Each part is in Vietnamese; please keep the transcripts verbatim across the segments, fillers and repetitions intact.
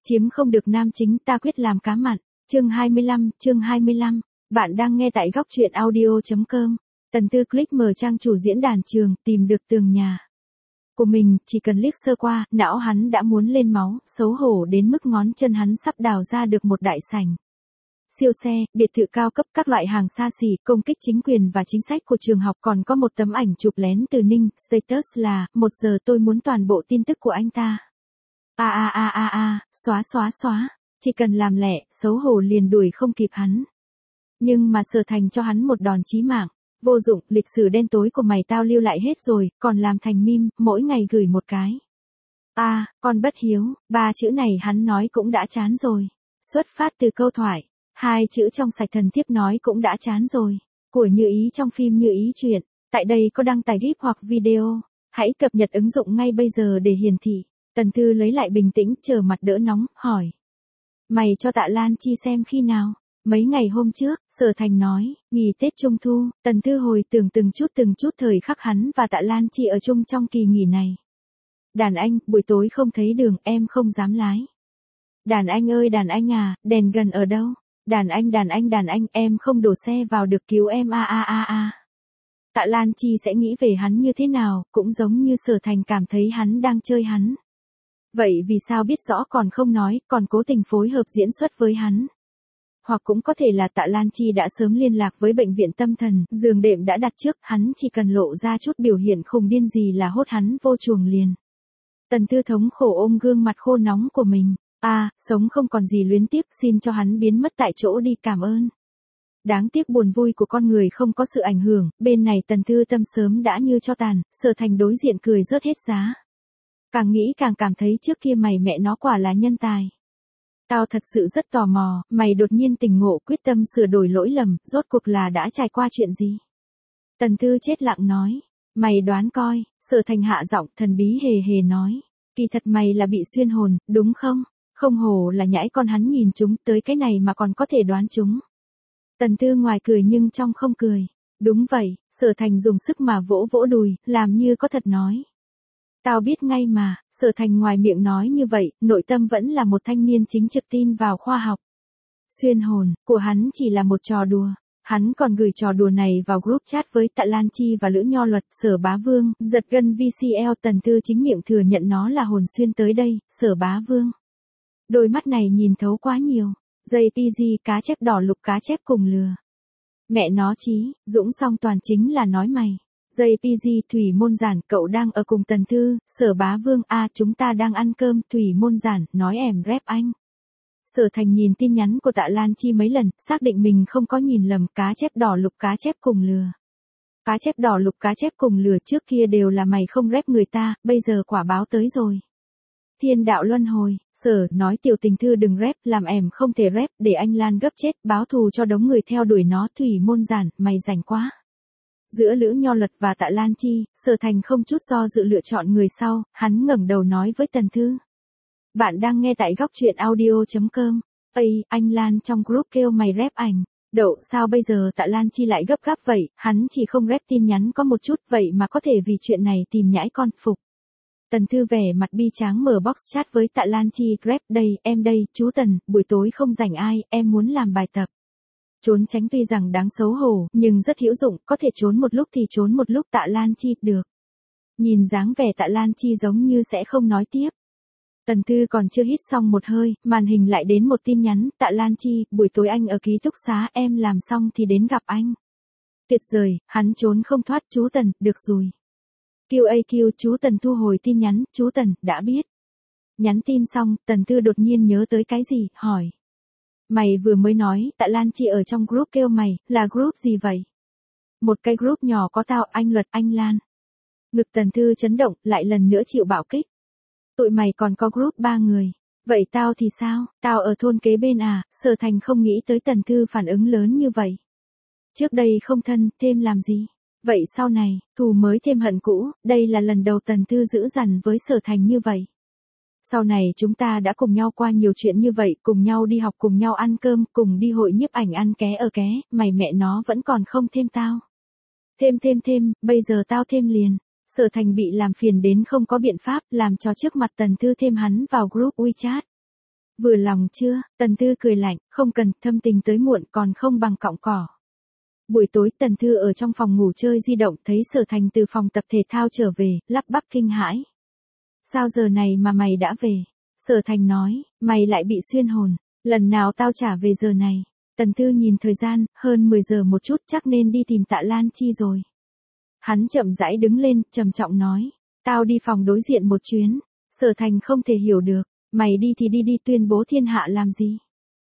Chiếm không được nam chính ta quyết làm cá mặn. Chương hai mươi lăm, chương hai mươi lăm. Bạn đang nghe tại góc truyện audio chấm com. Tần Tư click mở trang chủ diễn đàn trường, tìm được tường nhà của mình, chỉ cần liếc sơ qua, não hắn đã muốn lên máu, xấu hổ đến mức ngón chân hắn sắp đào ra được một đại sảnh. Siêu xe, biệt thự cao cấp, các loại hàng xa xỉ, công kích chính quyền và chính sách của trường học, còn có một tấm ảnh chụp lén từ Ninh, status là, một giờ tôi muốn toàn bộ tin tức của anh ta. A a a a a, xóa xóa xóa, chỉ cần làm lẹ, xấu hổ liền đuổi không kịp hắn. Nhưng mà Sở Thành cho hắn một đòn chí mạng, vô dụng, lịch sử đen tối của mày tao lưu lại hết rồi, còn làm thành meme, mỗi ngày gửi một cái. A, à, con bất hiếu, ba chữ này hắn nói cũng đã chán rồi. Xuất phát từ câu thoại, hai chữ trong sạch thần thiếp nói cũng đã chán rồi. Của Như Ý trong phim Như Ý truyện, tại đây có đăng tải gif hoặc video, hãy cập nhật ứng dụng ngay bây giờ để hiển thị. Tần Tư lấy lại bình tĩnh, chờ mặt đỡ nóng, hỏi. Mày cho Tạ Lan Chi xem khi nào? Mấy ngày hôm trước, Sở Thành nói, nghỉ Tết Trung Thu. Tần Tư hồi tưởng từng chút từng chút thời khắc hắn và Tạ Lan Chi ở chung trong kỳ nghỉ này. Đàn anh, buổi tối không thấy đường, em không dám lái. Đàn anh ơi đàn anh à, đèn gần ở đâu? Đàn anh đàn anh đàn anh, em không đổ xe vào được cứu em a a a a. Tạ Lan Chi sẽ nghĩ về hắn như thế nào, cũng giống như Sở Thành cảm thấy hắn đang chơi hắn. Vậy vì sao biết rõ còn không nói, còn cố tình phối hợp diễn xuất với hắn? Hoặc cũng có thể là Tạ Lan Chi đã sớm liên lạc với bệnh viện tâm thần, giường đệm đã đặt trước, hắn chỉ cần lộ ra chút biểu hiện khùng điên gì là hốt hắn vô chuồng liền. Tần Tư thống khổ ôm gương mặt khô nóng của mình. A, à, sống không còn gì luyến tiếc, xin cho hắn biến mất tại chỗ đi, cảm ơn. Đáng tiếc buồn vui của con người không có sự ảnh hưởng, bên này Tần Tư tâm sớm đã như cho tàn, Sở Thành đối diện cười rớt hết giá. Càng nghĩ càng cảm thấy trước kia mày mẹ nó quả là nhân tài. Tao thật sự rất tò mò, mày đột nhiên tỉnh ngộ quyết tâm sửa đổi lỗi lầm, rốt cuộc là đã trải qua chuyện gì? Tần Tư chết lặng nói, mày đoán coi. Sở Thành hạ giọng thần bí hề hề nói, kỳ thật mày là bị xuyên hồn, đúng không? Không hổ là nhãi con, hắn nhìn chúng tới cái này mà còn có thể đoán chúng. Tần Tư ngoài cười nhưng trong không cười. Đúng vậy. Sở Thành dùng sức mà vỗ vỗ đùi, làm như có thật nói. Tao biết ngay mà. Sở Thành ngoài miệng nói như vậy, nội tâm vẫn là một thanh niên chính trực tin vào khoa học. Xuyên hồn, của hắn chỉ là một trò đùa. Hắn còn gửi trò đùa này vào group chat với Tạ Lan Chi và Lữ Nho Luật, Sở Bá Vương, giật gân vê xê lờ. Tần Tư chính miệng thừa nhận nó là hồn xuyên tới đây, Sở Bá Vương. Đôi mắt này nhìn thấu quá nhiều. gi pê giê, cá chép đỏ lục, cá chép cùng lừa. Mẹ nó chí, Dũng song toàn chính là nói mày. gi pê giê, Thủy Môn Giản, cậu đang ở cùng Tần Tư. Sở Bá Vương, a à, chúng ta đang ăn cơm. Thủy Môn Giản, nói em rep anh. Sở Thành nhìn tin nhắn của Tạ Lan Chi mấy lần, xác định mình không có nhìn lầm, cá chép đỏ lục, cá chép cùng lừa. Cá chép đỏ lục, cá chép cùng lừa trước kia đều là mày không rep người ta, bây giờ quả báo tới rồi. Thiên đạo luân hồi. Sở nói tiểu tình thư đừng rep, làm em không thể rep, để anh Lan gấp chết, báo thù cho đống người theo đuổi nó. Thủy Môn Giản, mày rảnh quá. Giữa Lữ Nho Luật và Tạ Lan Chi, Sở Thành không chút do dự lựa chọn người sau, hắn ngẩng đầu nói với Tần Thư. Bạn đang nghe tại góc truyện audio chấm com. Ây, anh Lan trong group kêu mày rep ảnh. Đậu, sao bây giờ Tạ Lan Chi lại gấp gáp vậy, hắn chỉ không rep tin nhắn có một chút, vậy mà có thể vì chuyện này tìm nhãi con, phục. Tần Thư vẻ mặt bi tráng mở box chat với Tạ Lan Chi, rep đây, em đây, chú Tần, buổi tối không rảnh ai, em muốn làm bài tập. Trốn tránh tuy rằng đáng xấu hổ, nhưng rất hữu dụng, có thể trốn một lúc thì trốn một lúc. Tạ Lan Chi, được. Nhìn dáng vẻ Tạ Lan Chi giống như sẽ không nói tiếp. Tần Tư còn chưa hít xong một hơi, màn hình lại đến một tin nhắn, Tạ Lan Chi, buổi tối anh ở ký túc xá, em làm xong thì đến gặp anh. Tuyệt vời, hắn trốn không thoát. Chú Tần, được rồi. quy a quy, chú Tần thu hồi tin nhắn, chú Tần, đã biết. Nhắn tin xong, Tần Tư đột nhiên nhớ tới cái gì, hỏi. Mày vừa mới nói, Tạ Lan Chi ở trong group kêu mày, là group gì vậy? Một cái group nhỏ có tao, anh Luật, anh Lan. Ngực Tần Tư chấn động, lại lần nữa chịu bạo kích. Tụi mày còn có group ba người. Vậy tao thì sao? Tao ở thôn kế bên à? Sở Thành không nghĩ tới Tần Tư phản ứng lớn như vậy. Trước đây không thân, thêm làm gì? Vậy sau này, thù mới thêm hận cũ, đây là lần đầu Tần Tư giữ dằn với Sở Thành như vậy. Sau này chúng ta đã cùng nhau qua nhiều chuyện như vậy, cùng nhau đi học, cùng nhau ăn cơm, cùng đi hội nhiếp ảnh ăn ké ở ké, mày mẹ nó vẫn còn không thêm tao. Thêm thêm thêm, bây giờ tao thêm liền. Sở Thành bị làm phiền đến không có biện pháp, làm cho trước mặt Tần Tư thêm hắn vào group WeChat. Vừa lòng chưa? Tần Tư cười lạnh, không cần, thâm tình tới muộn còn không bằng cọng cỏ. Buổi tối Tần Thư ở trong phòng ngủ chơi di động thấy Sở Thành từ phòng tập thể thao trở về, lắp bắp kinh hãi. Sao giờ này mà mày đã về? Sở Thành nói, mày lại bị xuyên hồn, lần nào tao trả về giờ này. Tần Thư nhìn thời gian, hơn mười giờ một chút chắc nên đi tìm Tạ Lan Chi rồi. Hắn chậm rãi đứng lên, trầm trọng nói, tao đi phòng đối diện một chuyến. Sở Thành không thể hiểu được, mày đi thì đi đi tuyên bố thiên hạ làm gì?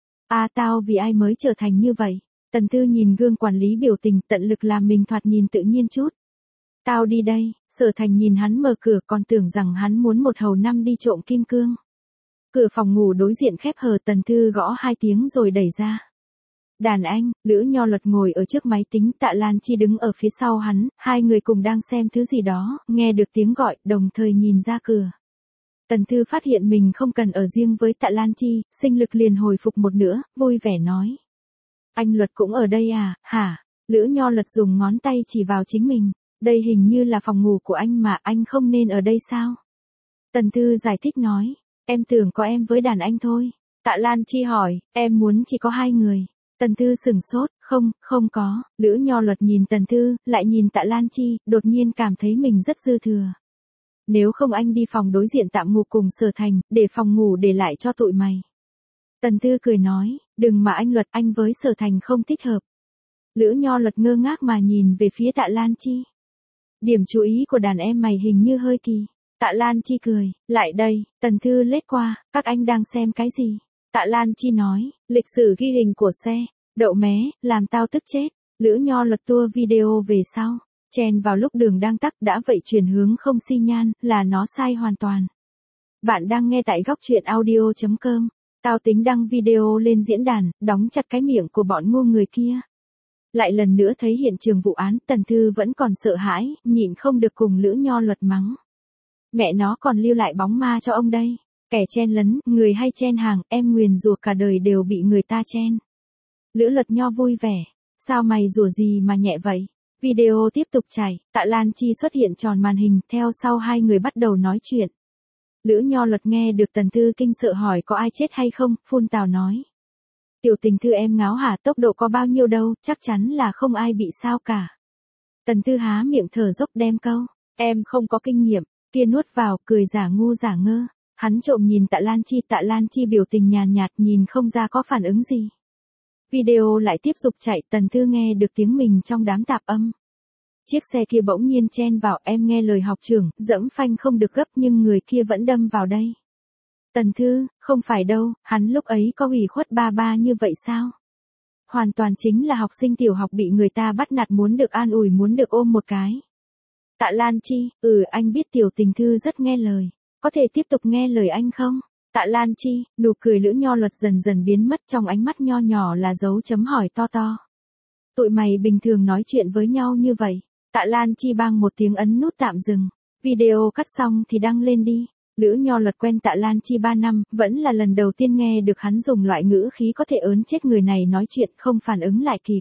À tao vì ai mới trở thành như vậy? Tần Thư nhìn gương quản lý biểu tình tận lực làm mình thoạt nhìn tự nhiên chút. Tao đi đây, Sở Thành nhìn hắn mở cửa còn tưởng rằng hắn muốn một hầu năm đi trộm kim cương. Cửa phòng ngủ đối diện khép hờ Tần Thư gõ hai tiếng rồi đẩy ra. Đàn anh, Lữ Nho Luật ngồi ở trước máy tính, Tạ Lan Chi đứng ở phía sau hắn, hai người cùng đang xem thứ gì đó, nghe được tiếng gọi, đồng thời nhìn ra cửa. Tần Thư phát hiện mình không cần ở riêng với Tạ Lan Chi, sinh lực liền hồi phục một nữa, vui vẻ nói. Anh Luật cũng ở đây à, hả? Lữ Nho Luật dùng ngón tay chỉ vào chính mình. Đây hình như là phòng ngủ của anh mà anh không nên ở đây sao? Tần Thư giải thích nói. Em tưởng có em với đàn anh thôi. Tạ Lan Chi hỏi, em muốn chỉ có hai người. Tần Thư sửng sốt, không, không có. Lữ Nho Luật nhìn Tần Thư, lại nhìn Tạ Lan Chi, đột nhiên cảm thấy mình rất dư thừa. Nếu không anh đi phòng đối diện tạm ngủ cùng Sở Thành, để phòng ngủ để lại cho tụi mày. Tần Thư cười nói, đừng mà anh Luật, anh với Sở Thành không thích hợp. Lữ Nho Luật ngơ ngác mà nhìn về phía Tạ Lan Chi. Điểm chú ý của đàn em mày hình như hơi kỳ. Tạ Lan Chi cười, lại đây, Tần Thư lết qua, các anh đang xem cái gì? Tạ Lan Chi nói, lịch sử ghi hình của xe, đậu mé, làm tao tức chết. Lữ Nho Luật tua video về sau, chen vào lúc đường đang tắc đã vậy chuyển hướng không xi nhan, là nó sai hoàn toàn. Bạn đang nghe tại góc truyện audio chấm com. Tao tính đăng video lên diễn đàn, đóng chặt cái miệng của bọn ngu người kia. Lại lần nữa thấy hiện trường vụ án, Tần Thư vẫn còn sợ hãi, nhịn không được cùng Lữ Nho Luật mắng. Mẹ nó còn lưu lại bóng ma cho ông đây. Kẻ chen lấn, người hay chen hàng, em nguyền rủa cả đời đều bị người ta chen. Lữ Luật Nho vui vẻ. Sao mày rủa gì mà nhẹ vậy? Video tiếp tục chảy, Tạ Lan Chi xuất hiện tròn màn hình, theo sau hai người bắt đầu nói chuyện. Lữ Nho Luật nghe được Tần Thư kinh sợ hỏi có ai chết hay không, phun tào nói. Tiểu tình thư em ngáo hả, tốc độ có bao nhiêu đâu, chắc chắn là không ai bị sao cả. Tần Thư há miệng thở dốc đem câu, em không có kinh nghiệm, kia nuốt vào, cười giả ngu giả ngơ. Hắn trộm nhìn Tạ Lan Chi, Tạ Lan Chi biểu tình nhàn nhạt nhìn không ra có phản ứng gì. Video lại tiếp tục chạy, Tần Thư nghe được tiếng mình trong đám tạp âm. Chiếc xe kia bỗng nhiên chen vào, em nghe lời học trưởng, dẫm phanh không được gấp nhưng người kia vẫn đâm vào đây. Tần Thư, không phải đâu, hắn lúc ấy có ủy khuất ba ba như vậy sao? Hoàn toàn chính là học sinh tiểu học bị người ta bắt nạt muốn được an ủi muốn được ôm một cái. Tạ Lan Chi, ừ anh biết tiểu tình thư rất nghe lời. Có thể tiếp tục nghe lời anh không? Tạ Lan Chi, nụ cười Lữ Nho Luật dần dần biến mất trong ánh mắt nho nhỏ là dấu chấm hỏi to to. Tụi mày bình thường nói chuyện với nhau như vậy. Tạ Lan Chi bang một tiếng ấn nút tạm dừng. Video cắt xong thì đăng lên đi. Lữ Nho Luật quen Tạ Lan Chi ba năm, vẫn là lần đầu tiên nghe được hắn dùng loại ngữ khí có thể ớn chết người này nói chuyện không phản ứng lại kịp.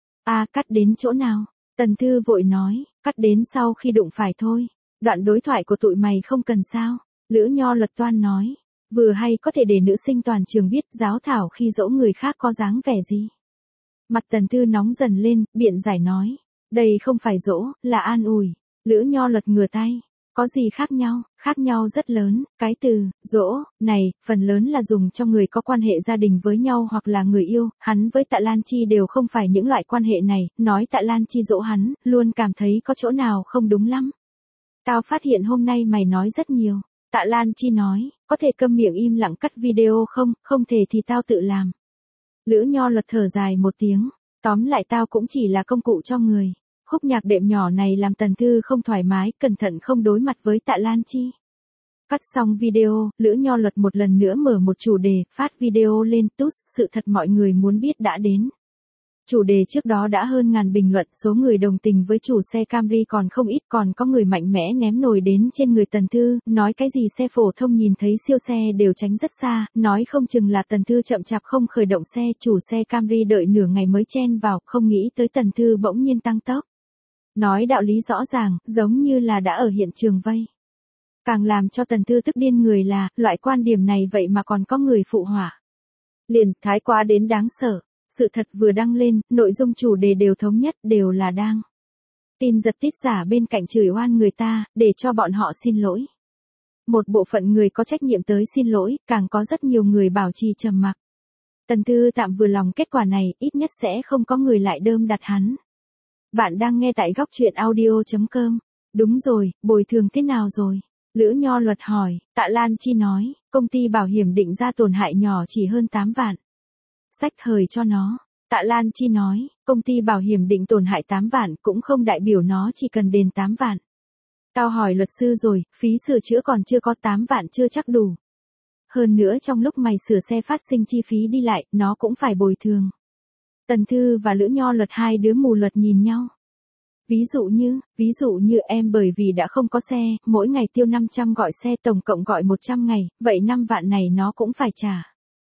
À cắt đến chỗ nào? Tần Thư vội nói, cắt đến sau khi đụng phải thôi. Đoạn đối thoại của tụi mày không cần sao? Lữ Nho Luật toan nói, vừa hay có thể để nữ sinh toàn trường biết giáo thảo khi dỗ người khác có dáng vẻ gì. Mặt Tần Thư nóng dần lên, biện giải nói, đây không phải dỗ, là an ủi. Lữ Nho Luật ngửa tay, có gì khác nhau, khác nhau rất lớn, cái từ, dỗ, này, phần lớn là dùng cho người có quan hệ gia đình với nhau hoặc là người yêu, hắn với Tạ Lan Chi đều không phải những loại quan hệ này, nói Tạ Lan Chi dỗ hắn, luôn cảm thấy có chỗ nào không đúng lắm. Tao phát hiện hôm nay mày nói rất nhiều. Tạ Lan Chi nói, có thể câm miệng im lặng cắt video không, không thể thì tao tự làm. Lữ Nho Luật thở dài một tiếng, tóm lại tao cũng chỉ là công cụ cho người. Khúc nhạc đệm nhỏ này làm Tần Thư không thoải mái, cẩn thận không đối mặt với Tạ Lan Chi. Cắt xong video, Lữ Nho Luật một lần nữa mở một chủ đề, phát video lên tút, sự thật mọi người muốn biết đã đến. Chủ đề trước đó đã hơn ngàn bình luận, số người đồng tình với chủ xe Camry còn không ít, còn có người mạnh mẽ ném nồi đến trên người Tần Thư, nói cái gì xe phổ thông nhìn thấy siêu xe đều tránh rất xa, nói không chừng là Tần Thư chậm chạp không khởi động xe, chủ xe Camry đợi nửa ngày mới chen vào, không nghĩ tới Tần Thư bỗng nhiên tăng tốc. Nói đạo lý rõ ràng, giống như là đã ở hiện trường vây. Càng làm cho Tần Tư tức điên người là, loại quan điểm này vậy mà còn có người phụ họa. Liền, thái quá đến đáng sợ. Sự thật vừa đăng lên, nội dung chủ đề đều thống nhất, đều là đang tin giật tít giả bên cạnh chửi oan người ta, để cho bọn họ xin lỗi. Một bộ phận người có trách nhiệm tới xin lỗi, càng có rất nhiều người bảo trì trầm mặc. Tần Tư tạm vừa lòng kết quả này, ít nhất sẽ không có người lại đơm đặt hắn. Bạn đang nghe tại góc truyện audio chấm com. Đúng rồi, bồi thường thế nào rồi? Lữ Nho Luật hỏi, Tạ Lan Chi nói, công ty bảo hiểm định ra tổn hại nhỏ chỉ hơn tám vạn. Sách hời cho nó. Tạ Lan Chi nói, công ty bảo hiểm định tổn hại tám vạn cũng không đại biểu nó chỉ cần đền tám vạn. Tao hỏi luật sư rồi, phí sửa chữa còn chưa có tám vạn chưa chắc đủ. Hơn nữa trong lúc mày sửa xe phát sinh chi phí đi lại, nó cũng phải bồi thường. Tần Thư và Lữ Nho Luật hai đứa mù luật nhìn nhau. Ví dụ như, ví dụ như em bởi vì đã không có xe, mỗi ngày tiêu năm trăm gọi xe tổng cộng gọi một trăm ngày, vậy năm vạn này nó cũng phải trả.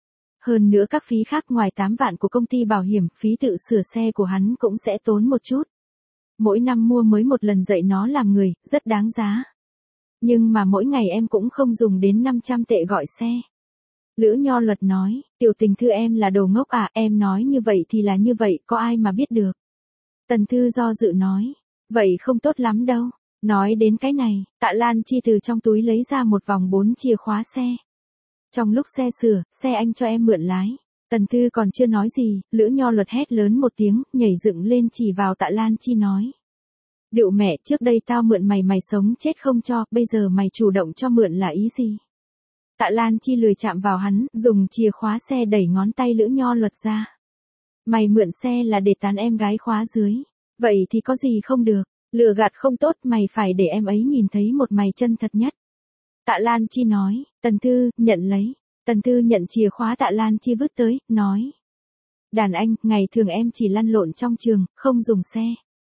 Hơn nữa các phí khác ngoài tám vạn của công ty bảo hiểm, phí tự sửa xe của hắn cũng sẽ tốn một chút. Mỗi năm mua mới một lần dạy nó làm người, rất đáng giá. Nhưng mà mỗi ngày em cũng không dùng đến năm trăm tệ gọi xe. Lữ Nho Luật nói, tiểu tình thư em là đồ ngốc à, em nói như vậy thì là như vậy, có ai mà biết được. Tần Thư do dự nói, vậy không tốt lắm đâu. Nói đến cái này, Tạ Lan Chi từ trong túi lấy ra một vòng bốn chìa khóa xe. Trong lúc xe sửa, xe anh cho em mượn lái. Tần Thư còn chưa nói gì, Lữ Nho Luật hét lớn một tiếng, nhảy dựng lên chỉ vào Tạ Lan Chi nói. Điệu mẹ, trước đây tao mượn mày mày sống chết không cho, bây giờ mày chủ động cho mượn là ý gì? Tạ Lan Chi lười chạm vào hắn, dùng chìa khóa xe đẩy ngón tay Lữ Nho Luật ra. Mày mượn xe là để tán em gái khóa dưới. Vậy thì có gì không được, lừa gạt không tốt, mày phải để em ấy nhìn thấy một mày chân thật nhất. Tạ Lan Chi nói, Tần Thư, nhận lấy. Tần Thư nhận chìa khóa Tạ Lan Chi vứt tới, nói. Đàn anh, ngày thường em chỉ lăn lộn trong trường, không dùng xe.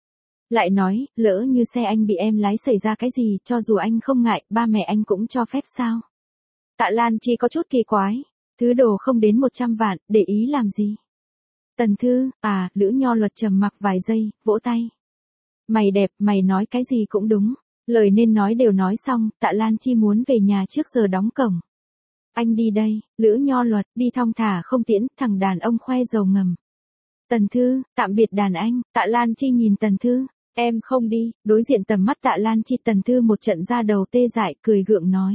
Lại nói, lỡ như xe anh bị em lái xảy ra cái gì, cho dù anh không ngại, ba mẹ anh cũng cho phép sao? Tạ Lan Chi có chút kỳ quái, thứ đồ không đến một trăm vạn, để ý làm gì? Tần Thư, à, Lữ Nho Luật trầm mặc vài giây, vỗ tay. Mày đẹp, mày nói cái gì cũng đúng. Lời nên nói đều nói xong, Tạ Lan Chi muốn về nhà trước giờ đóng cổng. Anh đi đây, Lữ Nho Luật, đi thong thả không tiễn, thằng đàn ông khoe dầu ngầm. Tần Thư, tạm biệt đàn anh, Tạ Lan Chi nhìn Tần Thư, em không đi, đối diện tầm mắt Tạ Lan Chi. Tần Thư một trận ra đầu tê dại, cười gượng nói.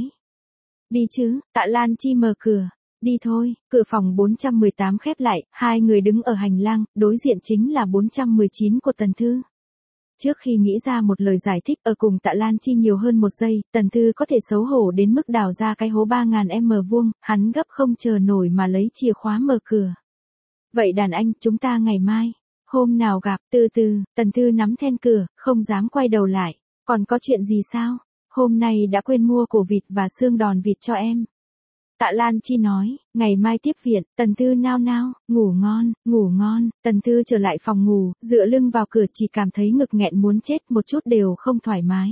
Đi chứ, Tạ Lan Chi mở cửa. Đi thôi, cửa phòng bốn trăm mười tám khép lại, hai người đứng ở hành lang, đối diện chính là bốn trăm mười chín của Tần Thư. Trước khi nghĩ ra một lời giải thích ở cùng Tạ Lan Chi nhiều hơn một giây, Tần Thư có thể xấu hổ đến mức đào ra cái hố ba nghìn mét vuông, hắn gấp không chờ nổi mà lấy chìa khóa mở cửa. Vậy đàn anh, chúng ta ngày mai, hôm nào gặp, từ từ, Tần Thư nắm then cửa, không dám quay đầu lại. Còn có chuyện gì sao? Hôm nay đã quên mua cổ vịt và xương đòn vịt cho em. Tạ Lan Chi nói, ngày mai tiếp viện. Tần Thư nao nao, ngủ ngon, ngủ ngon. Tần Thư trở lại phòng ngủ, dựa lưng vào cửa chỉ cảm thấy ngực nghẹn muốn chết, một chút đều không thoải mái.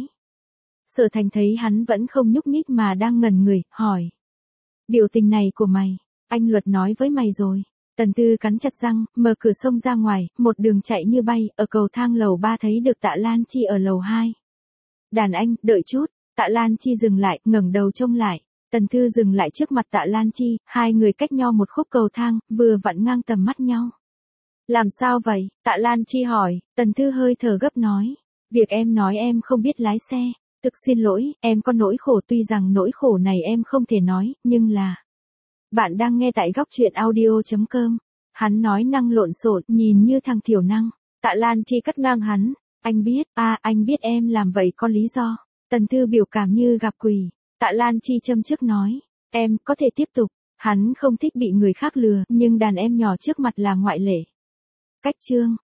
Sở Thành thấy hắn vẫn không nhúc nhích mà đang ngẩn người, hỏi. Biểu tình này của mày, anh Luật nói với mày rồi. Tần Thư cắn chặt răng, mở cửa xông ra ngoài, một đường chạy như bay, ở cầu thang lầu ba thấy được Tạ Lan Chi ở lầu hai. Đàn anh, đợi chút. Tạ Lan Chi dừng lại, ngẩng đầu trông lại. Tần Thư dừng lại trước mặt Tạ Lan Chi, hai người cách nhau một khúc cầu thang, vừa vặn ngang tầm mắt nhau. Làm sao vậy? Tạ Lan Chi hỏi. Tần Thư hơi thở gấp nói. Việc em nói em không biết lái xe. Thực xin lỗi, em có nỗi khổ, tuy rằng nỗi khổ này em không thể nói, nhưng là... Bạn đang nghe tại góc truyện audio chấm com. Hắn nói năng lộn xộn, nhìn như thằng thiểu năng. Tạ Lan Chi cắt ngang hắn. Anh biết, à, anh biết em làm vậy có lý do. Tần Thư biểu cảm như gặp quỷ. Tạ Lan Chi châm trước nói. Em, có thể tiếp tục. Hắn không thích bị người khác lừa, nhưng đàn em nhỏ trước mặt là ngoại lệ. Cách chương.